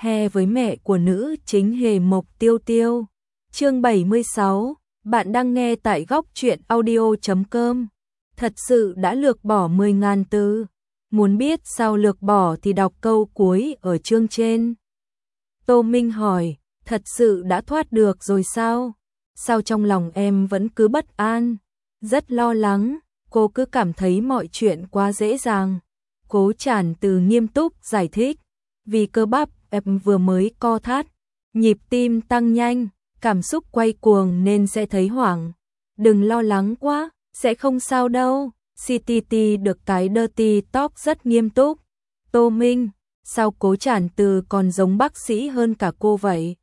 He với mẹ của nữ chính Hề Mộc Tiêu Tiêu. Chương 76, bạn đang nghe tại góc truyện audio.com. Thật sự đã lược bỏ 10.000 từ. Muốn biết sao lược bỏ thì đọc câu cuối ở chương trên. Tô Minh hỏi, thật sự đã thoát được rồi sao? Sao trong lòng em vẫn cứ bất an? Rất lo lắng, cô cứ cảm thấy mọi chuyện quá dễ dàng. Cố Trản Từ nghiêm túc giải thích, vì cơ bắp em vừa mới co thắt, nhịp tim tăng nhanh, cảm xúc quay cuồng nên sẽ thấy hoảng. Đừng lo lắng quá, sẽ không sao đâu. CTT được cái dirty talk rất nghiêm túc. Tô Minh, sao Cố Trản Từ còn giống bác sĩ hơn cả cô vậy?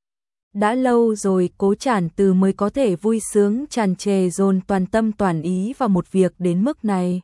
Đã lâu rồi Cố Trản Từ mới có thể vui sướng tràn trề dồn toàn tâm toàn ý vào một việc đến mức này.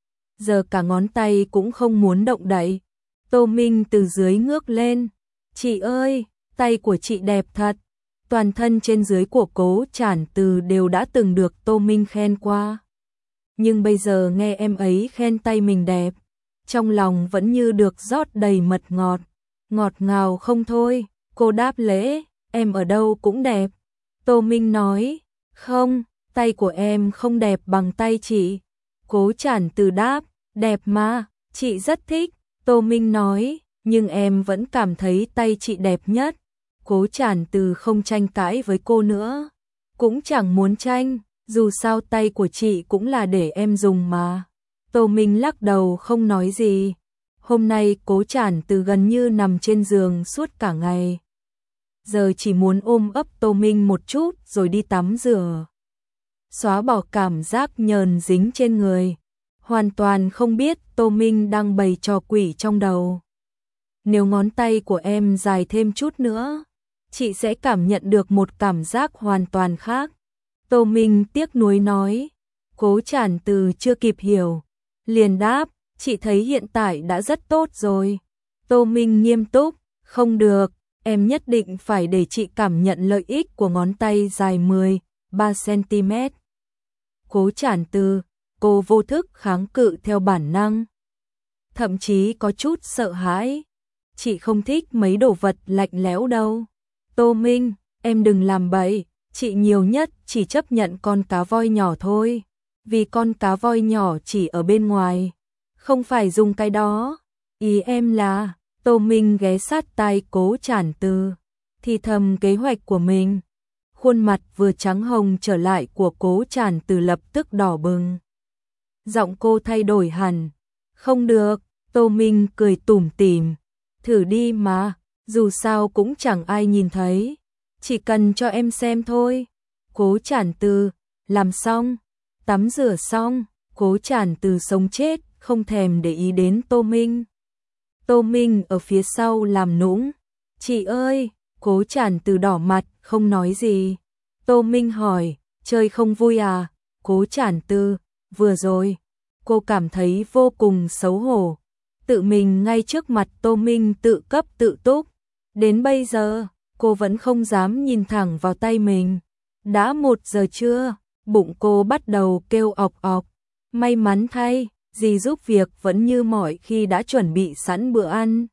Giờ cả ngón tay cũng không muốn động đậy. Tô Minh từ dưới ngước lên. Chị ơi, tay của chị đẹp thật. Toàn thân trên dưới của Cố Trản Từ đều đã từng được Tô Minh khen qua. Nhưng bây giờ nghe em ấy khen tay mình đẹp, trong lòng vẫn như được rót đầy mật ngọt. Ngọt ngào không thôi. Cô đáp lễ, em ở đâu cũng đẹp. Tô Minh nói, không, tay của em không đẹp bằng tay chị. Cố Trản Từ đáp, đẹp mà, chị rất thích. Tô Minh nói, nhưng em vẫn cảm thấy tay chị đẹp nhất. Cố Trản Từ không tranh cãi với cô nữa, cũng chẳng muốn tranh, dù sao tay của chị cũng là để em dùng mà. Tô Minh lắc đầu không nói gì. Hôm nay Cố Trản Từ gần như nằm trên giường suốt cả ngày. Giờ chỉ muốn ôm ấp Tô Minh một chút rồi đi tắm rửa, xóa bỏ cảm giác nhờn dính trên người. Hoàn toàn không biết Tô Minh đang bày trò quỷ trong đầu. Nếu ngón tay của em dài thêm chút nữa, chị sẽ cảm nhận được một cảm giác hoàn toàn khác. Tô Minh tiếc nuối nói. Cố Trản Từ chưa kịp hiểu, liền đáp, chị thấy hiện tại đã rất tốt rồi. Tô Minh nghiêm túc, không được, em nhất định phải để chị cảm nhận lợi ích của ngón tay dài 13 cm. Cố Trản Từ, cô vô thức kháng cự theo bản năng, thậm chí có chút sợ hãi. Chị không thích mấy đồ vật lạnh lẽo đâu. Tô Minh, em đừng làm bậy, chị nhiều nhất chỉ chấp nhận con cá voi nhỏ thôi, vì con cá voi nhỏ chỉ ở bên ngoài, không phải dùng cái đó. Ý em là, Tô Minh ghé sát tai Cố Trản Từ, thì thầm kế hoạch của mình. Khuôn mặt vừa trắng hồng trở lại của Cố Trản Từ lập tức đỏ bừng. Giọng cô thay đổi hẳn. Không được, Tô Minh cười tủm tỉm. Thử đi mà, dù sao cũng chẳng ai nhìn thấy. Chỉ cần cho em xem thôi. Cố Trản Từ, làm xong, tắm rửa xong, Cố Trản Từ sống chết, không thèm để ý đến Tô Minh. Tô Minh ở phía sau làm nũng. Chị ơi, Cố Trản Từ đỏ mặt, không nói gì. Tô Minh hỏi, chơi không vui à? Cố Trản Từ, vừa rồi, cô cảm thấy vô cùng xấu hổ. Tự mình ngay trước mặt Tô Minh tự cấp tự túc. Đến bây giờ, cô vẫn không dám nhìn thẳng vào tay mình. Đã 1 giờ trưa, bụng cô bắt đầu kêu ọc ọc. May mắn thay, dì giúp việc vẫn như mọi khi đã chuẩn bị sẵn bữa ăn.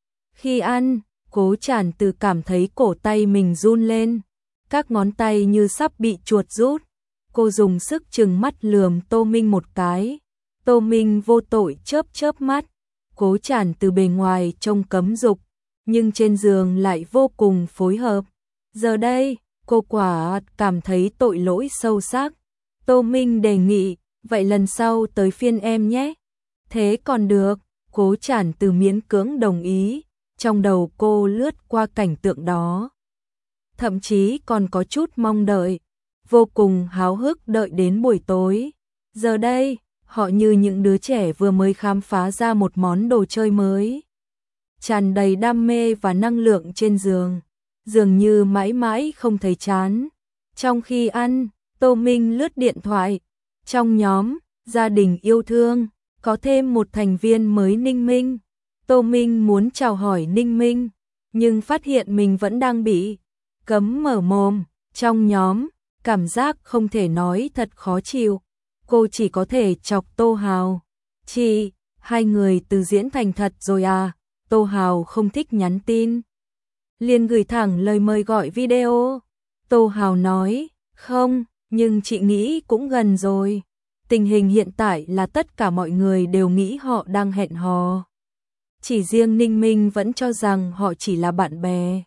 Khi ăn, Cố Trản Từ cảm thấy cổ tay mình run lên, các ngón tay như sắp bị chuột rút. Cô dùng sức trừng mắt lườm Tô Minh một cái. Tô Minh vô tội chớp chớp mắt. Cố Trản Từ bề ngoài trông cấm dục, nhưng trên giường lại vô cùng phối hợp. Giờ đây, cô quả cảm thấy tội lỗi sâu sắc. Tô Minh đề nghị, vậy lần sau tới phiên em nhé. Thế còn được, Cố Trản Từ miễn cưỡng đồng ý. Trong đầu cô lướt qua cảnh tượng đó, thậm chí còn có chút mong đợi, vô cùng háo hức đợi đến buổi tối. Giờ đây, họ như những đứa trẻ vừa mới khám phá ra một món đồ chơi mới, tràn đầy đam mê và năng lượng trên giường, dường như mãi mãi không thấy chán. Trong khi ăn, Tô Minh lướt điện thoại. Trong nhóm gia đình yêu thương có thêm một thành viên mới, Ninh Minh. Tô Minh muốn chào hỏi Ninh Minh, nhưng phát hiện mình vẫn đang bị cấm mở mồm. Trong nhóm, cảm giác không thể nói thật khó chịu. Cô chỉ có thể chọc Tô Hào. Chị, hai người từ diễn thành thật rồi à? Tô Hào không thích nhắn tin, liền gửi thẳng lời mời gọi video. Tô Hào nói, không, nhưng chị nghĩ cũng gần rồi. Tình hình hiện tại là tất cả mọi người đều nghĩ họ đang hẹn hò. Chỉ riêng Ninh Minh vẫn cho rằng họ chỉ là bạn bè.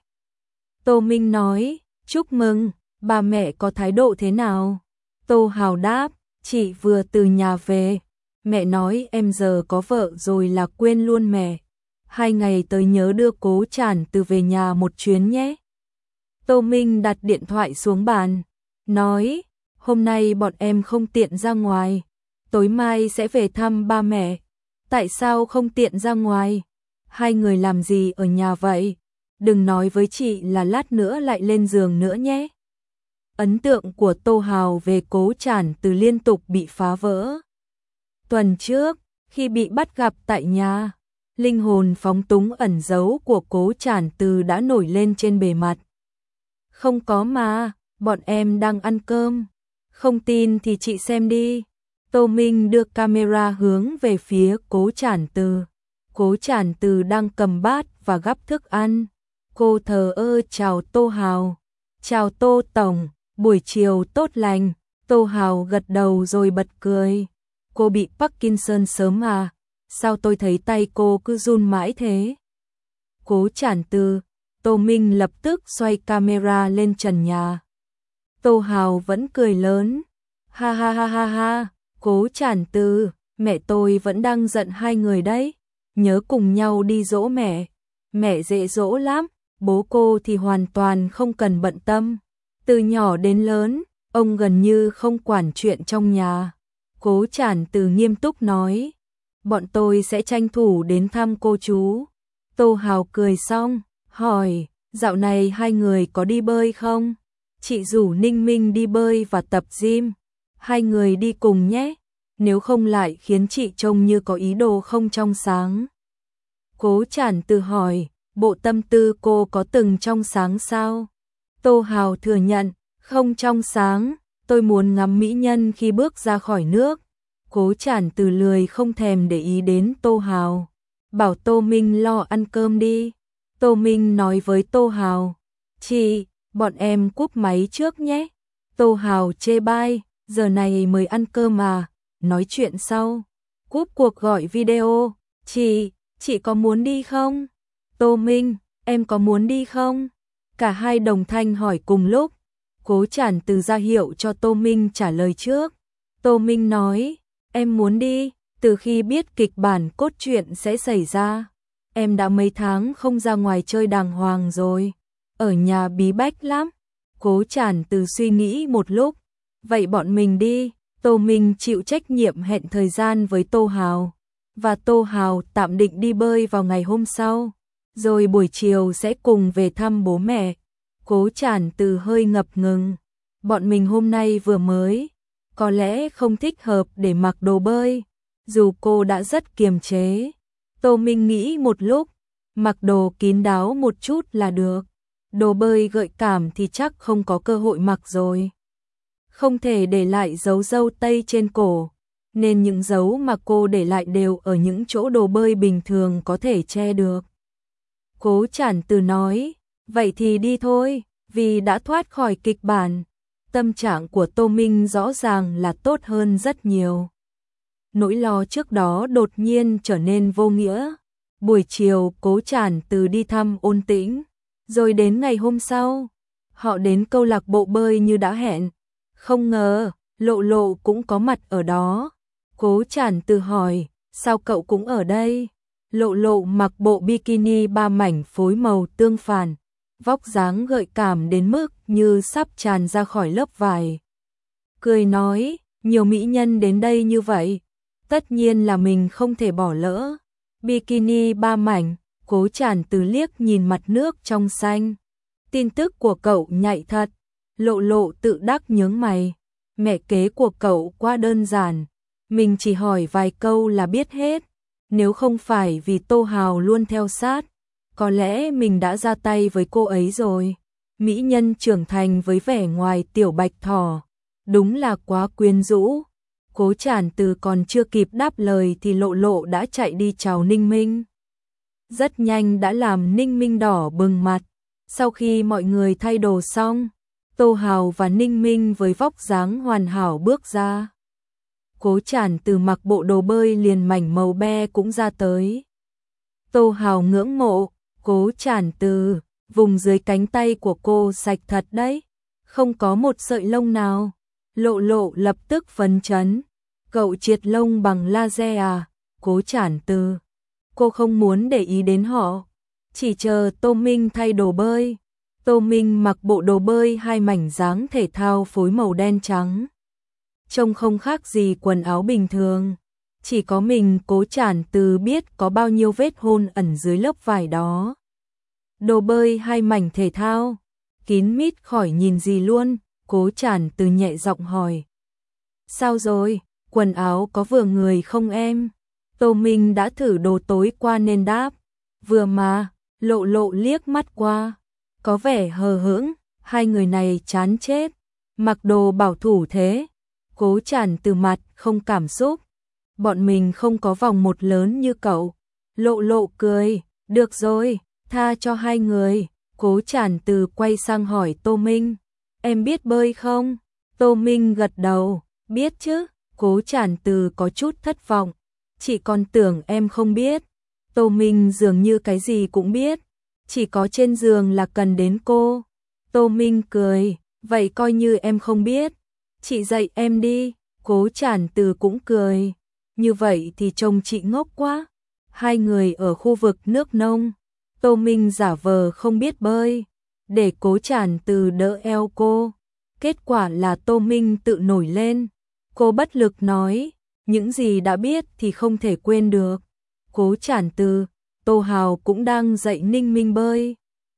Tô Minh nói, chúc mừng, ba mẹ có thái độ thế nào? Tô Hào đáp, chị vừa từ nhà về. Mẹ nói em giờ có vợ rồi là quên luôn mẹ. 2 ngày tới nhớ đưa Cố Trản Từ về nhà một chuyến nhé. Tô Minh đặt điện thoại xuống bàn, nói, hôm nay bọn em không tiện ra ngoài, tối mai sẽ về thăm ba mẹ. Tại sao không tiện ra ngoài? Hai người làm gì ở nhà vậy? Đừng nói với chị là lát nữa lại lên giường nữa nhé. Ấn tượng của Tô Hào về Cố Trản Từ liên tục bị phá vỡ. Tuần trước, khi bị bắt gặp tại nhà, linh hồn phóng túng ẩn giấu của Cố Trản Từ đã nổi lên trên bề mặt. Không có mà, bọn em đang ăn cơm. Không tin thì chị xem đi. Tô Minh đưa camera hướng về phía Cố Trản Từ. Cố Trản Từ đang cầm bát và gắp thức ăn. Cô thờ ơ chào Tô Hào. Chào Tô Tổng, buổi chiều tốt lành. Tô Hào gật đầu rồi bật cười. Cô bị Parkinson sớm à? Sao tôi thấy tay cô cứ run mãi thế? Cố Trản Từ. Tô Minh lập tức xoay camera lên trần nhà. Tô Hào vẫn cười lớn. Ha ha ha ha ha, Cố Trản Từ, mẹ tôi vẫn đang giận hai người đấy. Nhớ cùng nhau đi dỗ mẹ. Mẹ dễ dỗ lắm, bố cô thì hoàn toàn không cần bận tâm. Từ nhỏ đến lớn, ông gần như không quản chuyện trong nhà. Cố Trản Từ nghiêm túc nói, bọn tôi sẽ tranh thủ đến thăm cô chú. Tô Hào cười xong, hỏi, dạo này hai người có đi bơi không? Chị rủ Ninh Minh đi bơi và tập gym. Hai người đi cùng nhé, nếu không lại khiến chị trông như có ý đồ không trong sáng. Cố Trản Từ hỏi, bộ tâm tư cô có từng trong sáng sao? Tô Hào thừa nhận, không trong sáng, tôi muốn ngắm mỹ nhân khi bước ra khỏi nước. Cố Trản Từ lười không thèm để ý đến Tô Hào, bảo Tô Minh lo ăn cơm đi. Tô Minh nói với Tô Hào, chị, bọn em cúp máy trước nhé. Tô Hào chê bai, giờ này mới ăn cơm à, nói chuyện sau. Cúp cuộc gọi video, chị có muốn đi không? Tô Minh, em có muốn đi không? Cả hai đồng thanh hỏi cùng lúc. Cố Trản Từ ra hiệu cho Tô Minh trả lời trước. Tô Minh nói, em muốn đi, từ khi biết kịch bản cốt truyện sẽ xảy ra. Em đã mấy tháng không ra ngoài chơi đàng hoàng rồi, ở nhà bí bách lắm. Cố Trản Từ suy nghĩ một lúc, vậy bọn mình đi. Tô Minh chịu trách nhiệm hẹn thời gian với Tô Hào, và Tô Hào tạm định đi bơi vào ngày hôm sau, rồi buổi chiều sẽ cùng về thăm bố mẹ. Cố Trản Từ hơi ngập ngừng, bọn mình hôm nay vừa mới, có lẽ không thích hợp để mặc đồ bơi, dù cô đã rất kiềm chế. Tô Minh nghĩ một lúc, mặc đồ kín đáo một chút là được, đồ bơi gợi cảm thì chắc không có cơ hội mặc rồi. Không thể để lại dấu râu tây trên cổ, nên những dấu mà cô để lại đều ở những chỗ đồ bơi bình thường có thể che được. Cố Trản Từ nói, vậy thì đi thôi, vì đã thoát khỏi kịch bản. Tâm trạng của Tô Minh rõ ràng là tốt hơn rất nhiều. Nỗi lo trước đó đột nhiên trở nên vô nghĩa. Buổi chiều Cố Trản Từ đi thăm Ôn Tĩnh, rồi đến ngày hôm sau, họ đến câu lạc bộ bơi như đã hẹn. Không ngờ, Lộ Lộ cũng có mặt ở đó. Cố Trản Từ hỏi, sao cậu cũng ở đây? Lộ Lộ mặc bộ bikini 3 mảnh phối màu tương phản, vóc dáng gợi cảm đến mức như sắp tràn ra khỏi lớp vải. Cười nói, nhiều mỹ nhân đến đây như vậy, tất nhiên là mình không thể bỏ lỡ. Bikini 3 mảnh, Cố Trản Từ liếc nhìn mặt nước trong xanh. Tin tức của cậu nhạy thật. Lộ Lộ tự đắc nhướng mày. Mẹ kế của cậu quá đơn giản, mình chỉ hỏi vài câu là biết hết. Nếu không phải vì Tô Hào luôn theo sát, có lẽ mình đã ra tay với cô ấy rồi. Mỹ nhân trưởng thành với vẻ ngoài tiểu bạch thỏ, đúng là quá quyến rũ. Cố Trản Từ còn chưa kịp đáp lời thì Lộ Lộ đã chạy đi chào Ninh Minh. rất nhanh đã làm Ninh Minh đỏ bừng mặt. Sau khi mọi người thay đồ xong, Tô Hào và Ninh Minh với vóc dáng hoàn hảo bước ra. Cố Trản Từ mặc bộ đồ bơi liền mảnh màu be cũng ra tới. Tô Hào ngưỡng mộ, Cố Trản Từ, vùng dưới cánh tay của cô sạch thật đấy, không có một sợi lông nào. Lộ Lộ lập tức phấn chấn, cậu triệt lông bằng laser à? Cố Trản Từ, cô không muốn để ý đến họ, chỉ chờ Tô Minh thay đồ bơi. Tô Minh mặc bộ đồ bơi hai mảnh dáng thể thao phối màu đen trắng, trông không khác gì quần áo bình thường. Chỉ có mình Cố Trản Từ biết có bao nhiêu vết hôn ẩn dưới lớp vải đó. Đồ bơi hai mảnh thể thao, kín mít khỏi nhìn gì luôn. Cố Trản Từ nhẹ giọng hỏi. Sao rồi, quần áo có vừa người không em? Tô Minh đã thử đồ tối qua nên đáp. Vừa mà. Lộ Lộ liếc mắt qua, có vẻ hờ hững. Hai người này chán chết, mặc đồ bảo thủ thế. Cố Trản Từ mặt không cảm xúc. Bọn mình không có vòng một lớn như cậu. Lộ Lộ cười. Được rồi, tha cho hai người. Cố Trản Từ quay sang hỏi Tô Minh. Em biết bơi không? Tô Minh gật đầu. Biết chứ. Cố Trản Từ có chút thất vọng. Chị còn tưởng em không biết. Tô Minh dường như cái gì cũng biết. Chỉ có trên giường là cần đến cô. Tô Minh cười. Vậy coi như em không biết. Chị dạy em đi. Cố Trản Từ cũng cười. Như vậy thì trông chị ngốc quá. Hai người ở khu vực nước nông. Tô Minh giả vờ không biết bơi, để Cố Trản Từ đỡ eo cô. Kết quả là Tô Minh tự nổi lên. Cô bất lực nói, những gì đã biết thì không thể quên được. Cố Trản Từ, Tô Hào cũng đang dạy Ninh Minh bơi.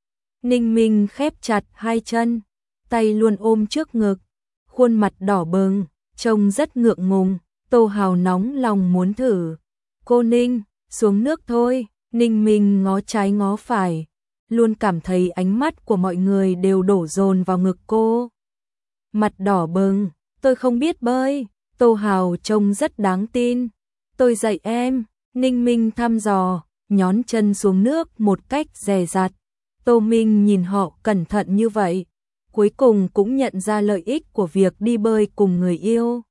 Ninh Minh khép chặt hai chân, tay luôn ôm trước ngực, khuôn mặt đỏ bừng, trông rất ngượng ngùng. Tô Hào nóng lòng muốn thử. Cô Ninh, xuống nước thôi. Ninh Minh ngó trái ngó phải, luôn cảm thấy ánh mắt của mọi người đều đổ dồn vào ngực cô. Mặt đỏ bừng, tôi không biết bơi. Tô Hào trông rất đáng tin. Tôi dạy em. Ninh Minh thăm dò, nhón chân xuống nước một cách dè dặt. Tô Minh nhìn họ cẩn thận như vậy, cuối cùng cũng nhận ra lợi ích của việc đi bơi cùng người yêu.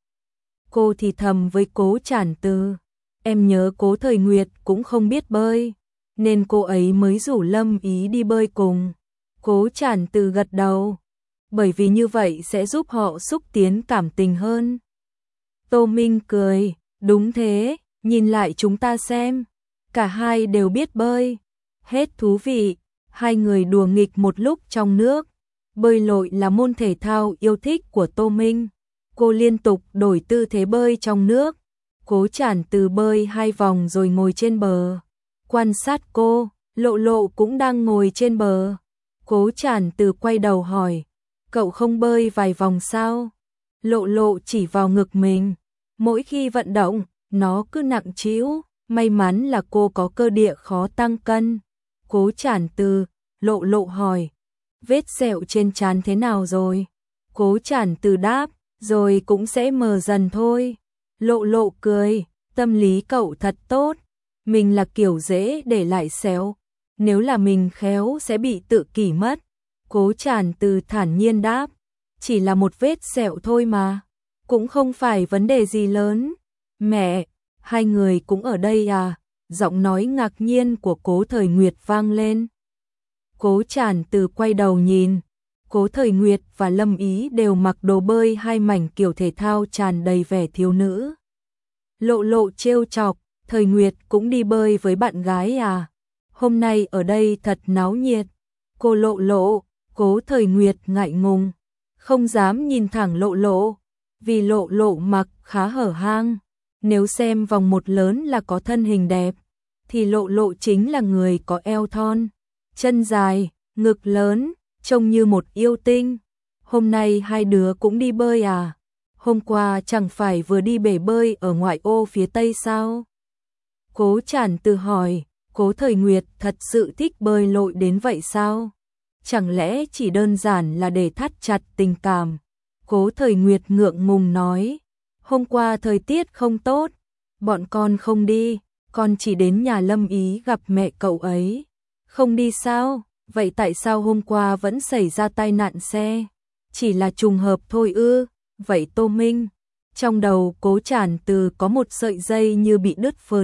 Cô thì thầm với Cố Trản Từ. Em nhớ Cố Thời Nguyệt cũng không biết bơi, nên cô ấy mới rủ Lâm Ý đi bơi cùng. Cố Trản Từ gật đầu, bởi vì như vậy sẽ giúp họ xúc tiến cảm tình hơn. Tô Minh cười, đúng thế, nhìn lại chúng ta xem, cả hai đều biết bơi. Hết thú vị, hai người đùa nghịch một lúc trong nước. Bơi lội là môn thể thao yêu thích của Tô Minh. Cô liên tục đổi tư thế bơi trong nước. Cố Trản Từ bơi hai vòng rồi ngồi trên bờ. Quan sát cô, Lộ Lộ cũng đang ngồi trên bờ. Cố Trản Từ quay đầu hỏi, cậu không bơi vài vòng sao? Lộ Lộ chỉ vào ngực mình. Mỗi khi vận động, nó cứ nặng trĩu. May mắn là cô có cơ địa khó tăng cân. Cố Trản Từ, Lộ Lộ hỏi, vết sẹo trên trán thế nào rồi? Cố Trản Từ đáp, rồi cũng sẽ mờ dần thôi. Lộ Lộ cười, tâm lý cậu thật tốt. Mình là kiểu dễ để lại sẹo, nếu là mình khéo sẽ bị tự kỷ mất. Cố Trản Từ thản nhiên đáp, chỉ là một vết sẹo thôi mà, cũng không phải vấn đề gì lớn. Mẹ, hai người cũng ở đây à? Giọng nói ngạc nhiên của Cố Thời Nguyệt vang lên. Cố Trản Từ quay đầu nhìn, Cố Thời Nguyệt và Lâm Ý đều mặc đồ bơi hai mảnh kiểu thể thao tràn đầy vẻ thiếu nữ. Lộ Lộ trêu chọc, Thời Nguyệt cũng đi bơi với bạn gái à? Hôm nay ở đây thật náo nhiệt. Cô Lộ Lộ, Cố Thời Nguyệt ngại ngùng, không dám nhìn thẳng Lộ Lộ, vì Lộ Lộ mặc khá hở hang. Nếu xem vòng một lớn là có thân hình đẹp, thì Lộ Lộ chính là người có eo thon, chân dài, ngực lớn, trông như một yêu tinh. Hôm nay hai đứa cũng đi bơi à? Hôm qua chẳng phải vừa đi bể bơi ở ngoại ô phía Tây sao? Cố Trản Từ hỏi, Cố Thời Nguyệt thật sự thích bơi lội đến vậy sao? Chẳng lẽ chỉ đơn giản là để thắt chặt tình cảm? Cố Thời Nguyệt ngượng ngùng nói, hôm qua thời tiết không tốt, bọn con không đi. con chỉ đến nhà Lâm Ý gặp mẹ cậu ấy. Không đi sao? Vậy tại sao hôm qua vẫn xảy ra tai nạn xe? Chỉ là trùng hợp thôi ư? Vậy Tô Minh, trong đầu Cố Trản Từ có một sợi dây như bị đứt phượt.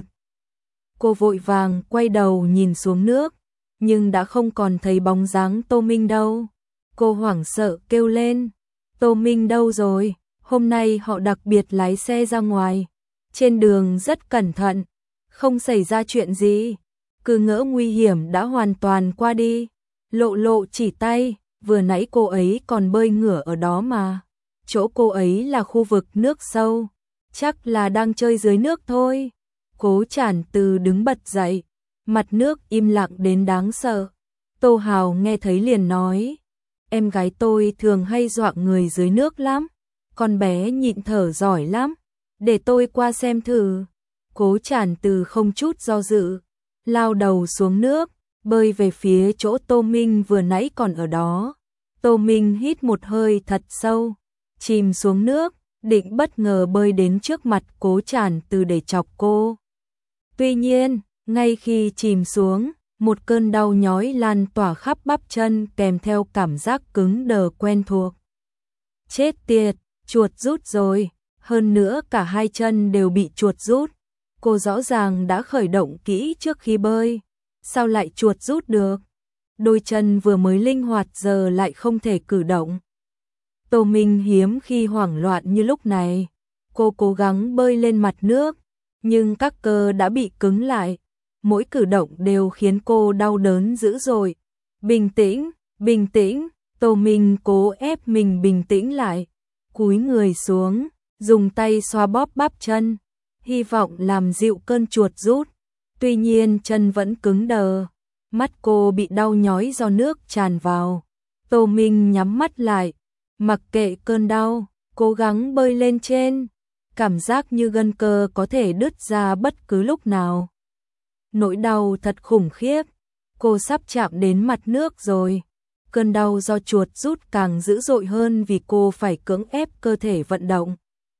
Cô vội vàng quay đầu nhìn xuống nước, nhưng đã không còn thấy bóng dáng Tô Minh đâu. Cô hoảng sợ kêu lên, Tô Minh đâu rồi? Hôm nay họ đặc biệt lái xe ra ngoài, trên đường rất cẩn thận, không xảy ra chuyện gì. Cứ ngỡ nguy hiểm đã hoàn toàn qua đi. Lộ Lộ chỉ tay, vừa nãy cô ấy còn bơi ngửa ở đó mà. Chỗ cô ấy là khu vực nước sâu, chắc là đang chơi dưới nước thôi. Cố Trản Từ đứng bật dậy, mặt nước im lặng đến đáng sợ. Tô Hào nghe thấy liền nói, em gái tôi thường hay dọa người dưới nước lắm, con bé nhịn thở giỏi lắm, để tôi qua xem thử. Cố Trản Từ không chút do dự, lao đầu xuống nước, bơi về phía chỗ Tô Minh vừa nãy còn ở đó. Tô Minh hít một hơi thật sâu, chìm xuống nước, định bất ngờ bơi đến trước mặt Cố Trản Từ để chọc cô. Tuy nhiên, ngay khi chìm xuống, một cơn đau nhói lan tỏa khắp bắp chân kèm theo cảm giác cứng đờ quen thuộc. Chết tiệt, chuột rút rồi, hơn nữa cả hai chân đều bị chuột rút. Cô rõ ràng đã khởi động kỹ trước khi bơi, sao lại chuột rút được? Đôi chân vừa mới linh hoạt giờ lại không thể cử động. Tô Minh hiếm khi hoảng loạn như lúc này, cô cố gắng bơi lên mặt nước, nhưng các cơ đã bị cứng lại, mỗi cử động đều khiến cô đau đớn dữ dội. Bình tĩnh, bình tĩnh, Tô Minh cố ép mình bình tĩnh lại, cúi người xuống, dùng tay xoa bóp bắp chân, hy vọng làm dịu cơn chuột rút. Tuy nhiên chân vẫn cứng đờ, mắt cô bị đau nhói do nước tràn vào. Tô Minh nhắm mắt lại, mặc kệ cơn đau, cố gắng bơi lên trên, cảm giác như gân cơ có thể đứt ra bất cứ lúc nào. Nỗi đau thật khủng khiếp, cô sắp chạm đến mặt nước rồi. Cơn đau do chuột rút càng dữ dội hơn vì cô phải cưỡng ép cơ thể vận động.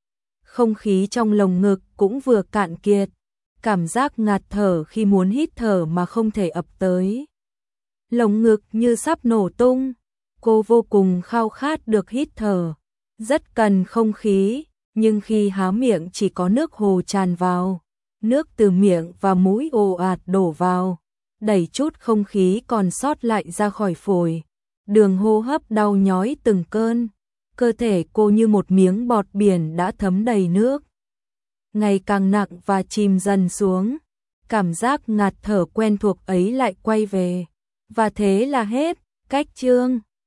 Không khí trong lồng ngực cũng vừa cạn kiệt, cảm giác ngạt thở khi muốn hít thở mà không thể ập tới. Lồng ngực như sắp nổ tung, cô vô cùng khao khát được hít thở, rất cần không khí, nhưng khi há miệng chỉ có nước hồ tràn vào, nước từ miệng và mũi ồ ạt đổ vào, đẩy chút không khí còn sót lại ra khỏi phổi. Đường hô hấp đau nhói từng cơn, cơ thể cô như một miếng bọt biển đã thấm đầy nước, ngày càng nặng và chìm dần xuống. Cảm giác ngạt thở quen thuộc ấy lại quay về, và thế là hết. Cách chương